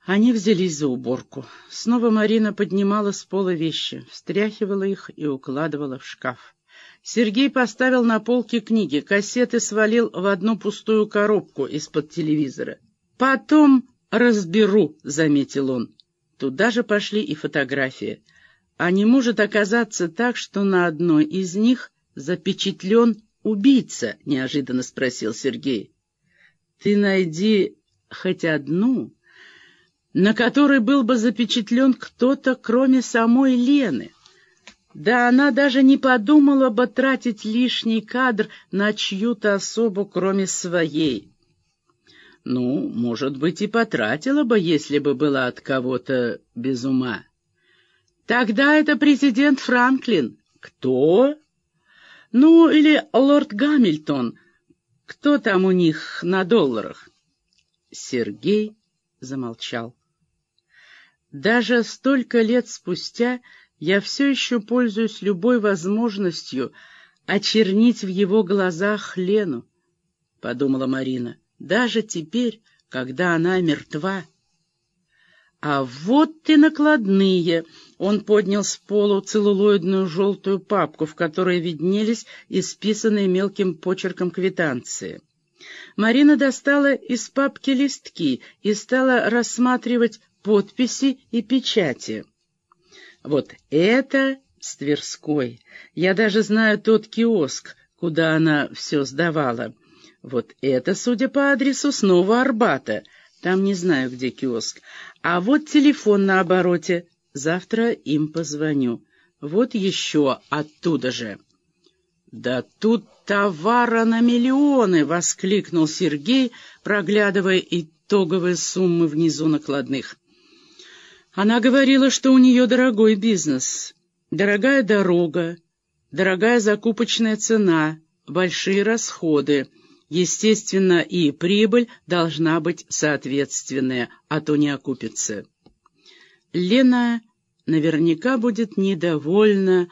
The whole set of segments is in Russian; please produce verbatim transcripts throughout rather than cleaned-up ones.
Они взялись за уборку. Снова Марина поднимала с пола вещи, встряхивала их и укладывала в шкаф. Сергей поставил на полке книги, кассеты свалил в одну пустую коробку из-под телевизора. «Потом разберу», — заметил он. Туда же пошли и фотографии. А не может оказаться так, что на одной из них запечатлен убийца? — неожиданно спросил Сергей. — Ты найди хоть одну, на которой был бы запечатлен кто-то, кроме самой Лены. Да она даже не подумала бы тратить лишний кадр на чью-то особу, кроме своей. Ну, может быть, и потратила бы, если бы была от кого-то без ума. Тогда это президент Франклин. Кто? Ну, или лорд Гамильтон. Кто там у них на долларах? Сергей замолчал. Даже столько лет спустя я все еще пользуюсь любой возможностью очернить в его глазах Лену, — подумала Марина, — даже теперь, когда она мертва. А вот и накладные. Он поднял с полу целлулоидную желтую папку, в которой виднелись исписанные мелким почерком квитанции. Марина достала из папки листки и стала рассматривать подписи и печати. Вот это с Тверской. Я даже знаю тот киоск, куда она все сдавала. Вот это, судя по адресу, снова Арбата. Там не знаю, где киоск. А вот телефон на обороте. Завтра им позвоню. Вот еще оттуда же. «Да тут товара на миллионы!» — воскликнул Сергей, проглядывая итоговые суммы внизу накладных. Она говорила, что у нее дорогой бизнес, дорогая дорога, дорогая закупочная цена, большие расходы. Естественно, и прибыль должна быть соответственная, а то не окупится. Лена наверняка будет недовольна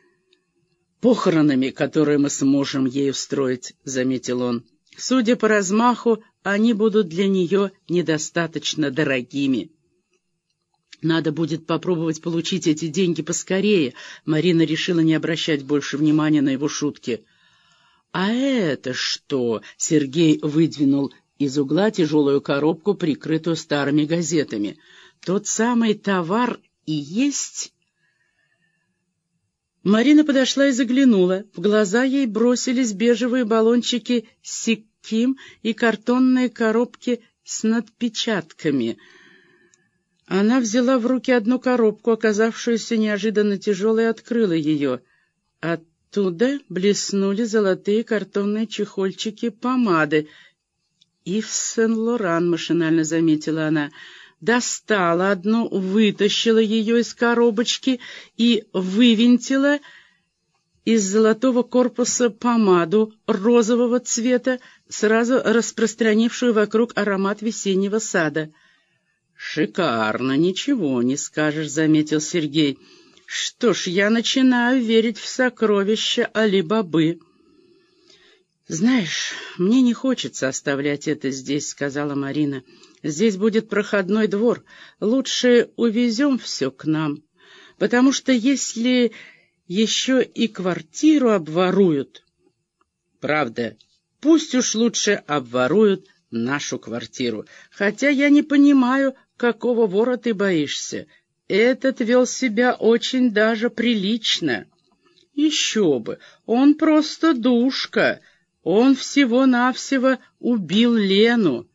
похоронами, которые мы сможем ей устроить, — заметил он. Судя по размаху, они будут для нее недостаточно дорогими. Надо будет попробовать получить эти деньги поскорее. Марина решила не обращать больше внимания на его шутки. «А это что?» — Сергей выдвинул из угла тяжелую коробку, прикрытую старыми газетами. «Тот самый товар и есть?» Марина подошла и заглянула. В глаза ей бросились бежевые баллончики Сикким и картонные коробки с надпечатками. Она взяла в руки одну коробку, оказавшуюся неожиданно тяжелой, и открыла ее. Оттуда блеснули золотые картонные чехольчики помады. «Ив Сен-Лоран», — машинально заметила она. Достала одну, вытащила ее из коробочки и вывинтила из золотого корпуса помаду розового цвета, сразу распространившую вокруг аромат весеннего сада. «Шикарно, ничего не скажешь», — заметил Сергей. «Что ж, я начинаю верить в сокровища Али-Бабы». «Знаешь, мне не хочется оставлять это здесь», — сказала Марина. «Здесь будет проходной двор. Лучше увезем все к нам, потому что если еще и квартиру обворуют...» «Правда, пусть уж лучше обворуют нашу квартиру. Хотя я не понимаю, какого вора ты боишься. Этот вел себя очень даже прилично». «Еще бы, он просто душка. Он всего-навсего убил Лену».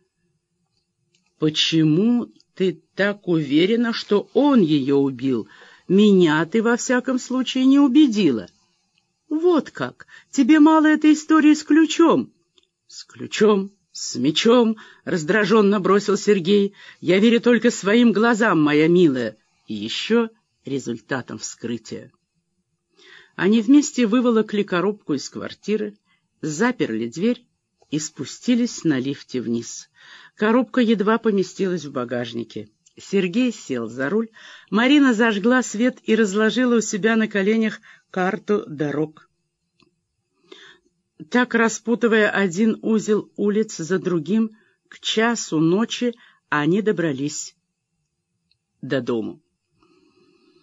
«Почему ты так уверена, что он ее убил? Меня ты, во всяком случае, не убедила». «Вот как! Тебе мало этой истории с ключом?» «С ключом, с мечом», — раздраженно бросил Сергей. «Я верю только своим глазам, моя милая. И еще результатом вскрытия». Они вместе выволокли коробку из квартиры, заперли дверь и спустились на лифте вниз. Коробка едва поместилась в багажнике. Сергей сел за руль, Марина зажгла свет и разложила у себя на коленях карту дорог. Так, распутывая один узел улиц за другим, к часу ночи они добрались до дому.